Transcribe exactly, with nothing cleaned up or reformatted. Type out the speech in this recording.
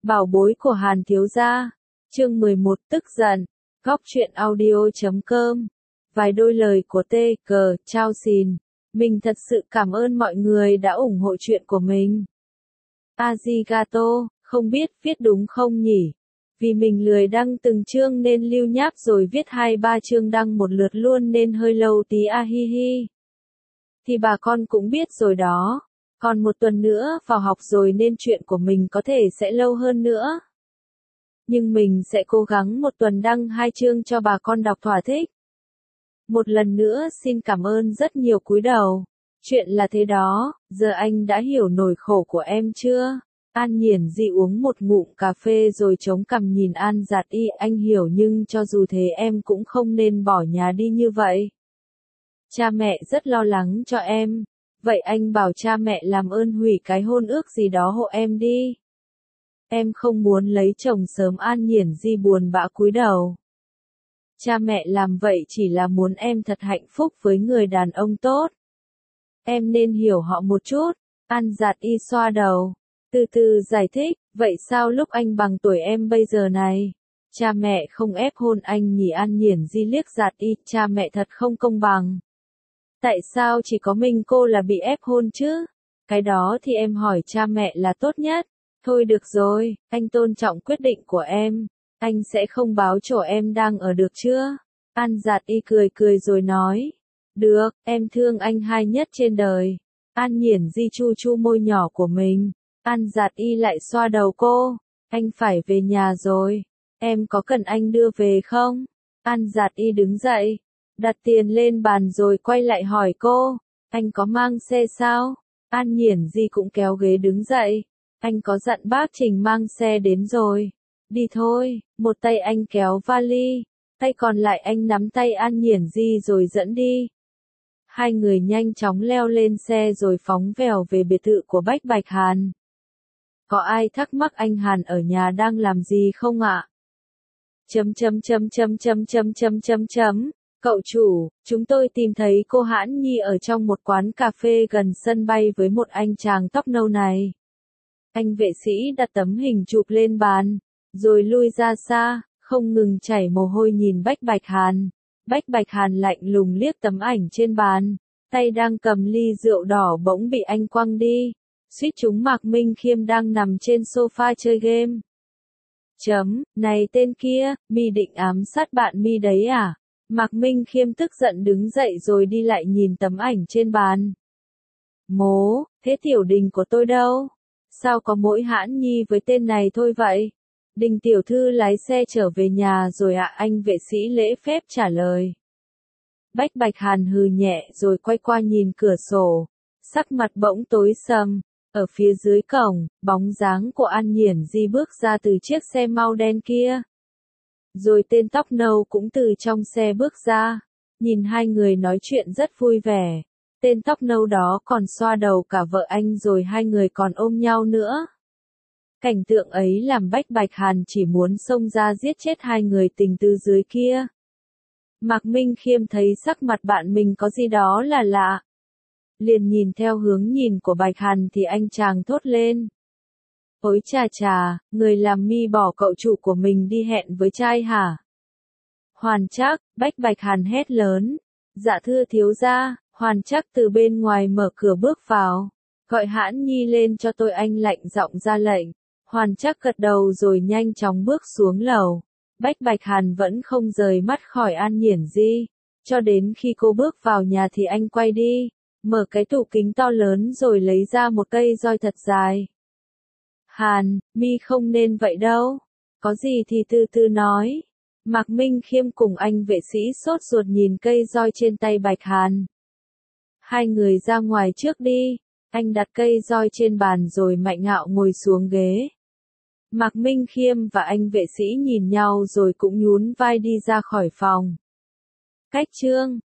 Bảo bối của Hàn thiếu gia. Chương mười một tức giận. Góc truyện audio chấm com. Vài đôi lời của tê cờ, chao xin. Mình thật sự cảm ơn mọi người đã ủng hộ chuyện của mình. Arigato, không biết viết đúng không nhỉ? Vì mình lười đăng từng chương nên lưu nháp rồi viết hai ba chương đăng một lượt luôn nên hơi lâu tí a hi hi. Thì bà con cũng biết rồi đó. Còn một tuần nữa vào học rồi nên chuyện của mình có thể sẽ lâu hơn nữa. Nhưng mình sẽ cố gắng một tuần đăng hai chương cho bà con đọc thỏa thích. Một lần nữa xin cảm ơn rất nhiều cúi đầu. Chuyện là thế đó, giờ anh đã hiểu nỗi khổ của em chưa? An Nhiển Di uống một ngụm cà phê rồi chống cằm nhìn An Giạt Y, anh hiểu nhưng cho dù thế em cũng không nên bỏ nhà đi như vậy. Cha mẹ rất lo lắng cho em. Vậy anh bảo cha mẹ làm ơn hủy cái hôn ước gì đó hộ em đi. Em không muốn lấy chồng sớm. An Nhiển Di buồn bã cúi đầu. Cha mẹ làm vậy chỉ là muốn em thật hạnh phúc với người đàn ông tốt. Em nên hiểu họ một chút. An Giạt Y xoa đầu. Từ từ giải thích, vậy sao lúc anh bằng tuổi em bây giờ này? Cha mẹ không ép hôn anh nhỉ? An Nhiển Di liếc Giạt Y, cha mẹ thật không công bằng. Tại sao chỉ có mình cô là bị ép hôn chứ? Cái đó thì em hỏi cha mẹ là tốt nhất. Thôi được rồi, anh tôn trọng quyết định của em. Anh sẽ không báo chỗ em đang ở được chưa? An Giạt Y cười cười rồi nói. Được, em thương anh hai nhất trên đời. An Nhiển Di chu chu môi nhỏ của mình. An Giạt Y lại xoa đầu cô. Anh phải về nhà rồi. Em có cần anh đưa về không? An Giạt Y đứng dậy. Đặt tiền lên bàn rồi quay lại hỏi cô. Anh có mang xe sao? An Nhiển Di cũng kéo ghế đứng dậy. Anh có dặn bác Trình mang xe đến rồi. Đi thôi. Một tay anh kéo vali. Tay còn lại anh nắm tay An Nhiển Di rồi dẫn đi. Hai người nhanh chóng leo lên xe rồi phóng vèo về biệt thự của Bách Bạch Hàn. Có ai thắc mắc anh Hàn ở nhà đang làm gì không ạ? Chấm chấm chấm chấm chấm chấm chấm chấm chấm. Cậu chủ, chúng tôi tìm thấy cô Hãn Nhi ở trong một quán cà phê gần sân bay với một anh chàng tóc nâu này. Anh vệ sĩ đặt tấm hình chụp lên bàn, rồi lui ra xa, không ngừng chảy mồ hôi nhìn Bách Bạch Hàn. Bách Bạch Hàn lạnh lùng liếc tấm ảnh trên bàn, tay đang cầm ly rượu đỏ bỗng bị anh quăng đi. Suýt chúng Mạc Minh Khiêm đang nằm trên sofa chơi game. Chấm, này tên kia, mi định ám sát bạn mi đấy à? Mạc Minh Khiêm tức giận đứng dậy rồi đi lại nhìn tấm ảnh trên bàn. Mố, thế Tiểu Đình của tôi đâu? Sao có mỗi Hãn Nhi với tên này thôi vậy? Đình tiểu thư lái xe trở về nhà rồi ạ. Anh vệ sĩ lễ phép trả lời. Bách Bạch Hàn hừ nhẹ rồi quay qua nhìn cửa sổ. Sắc mặt bỗng tối sầm. Ở phía dưới cổng, bóng dáng của An Nhiển Di bước ra từ chiếc xe mau đen kia. Rồi tên tóc nâu cũng từ trong xe bước ra. Nhìn hai người nói chuyện rất vui vẻ. Tên tóc nâu đó còn xoa đầu cả vợ anh rồi hai người còn ôm nhau nữa. Cảnh tượng ấy làm Bách Bạch Hàn chỉ muốn xông ra giết chết hai người tình tư dưới kia. Mạc Minh Khiêm thấy sắc mặt bạn mình có gì đó là lạ. Liền nhìn theo hướng nhìn của Bạch Hàn thì anh chàng thốt lên. Ôi chà chà, người làm mi bỏ cậu chủ của mình đi hẹn với trai hả? Hoàn Trác, Bách Bạch Hàn hét lớn. Dạ thưa thiếu gia. Hoàn Trác từ bên ngoài mở cửa bước vào. Gọi Hãn Nhi lên cho tôi, anh lạnh giọng ra lệnh. Hoàn Trác gật đầu rồi nhanh chóng bước xuống lầu. Bách Bạch Hàn vẫn không rời mắt khỏi An Nhiển Di. Cho đến khi cô bước vào nhà thì anh quay đi. Mở cái tủ kính to lớn rồi lấy ra một cây roi thật dài. Hàn, mi không nên vậy đâu. Có gì thì từ từ nói. Mạc Minh Khiêm cùng anh vệ sĩ sốt ruột nhìn cây roi trên tay Bạch Hàn. Hai người ra ngoài trước đi. Anh đặt cây roi trên bàn rồi mạnh ngạo ngồi xuống ghế. Mạc Minh Khiêm và anh vệ sĩ nhìn nhau rồi cũng nhún vai đi ra khỏi phòng. Cách chương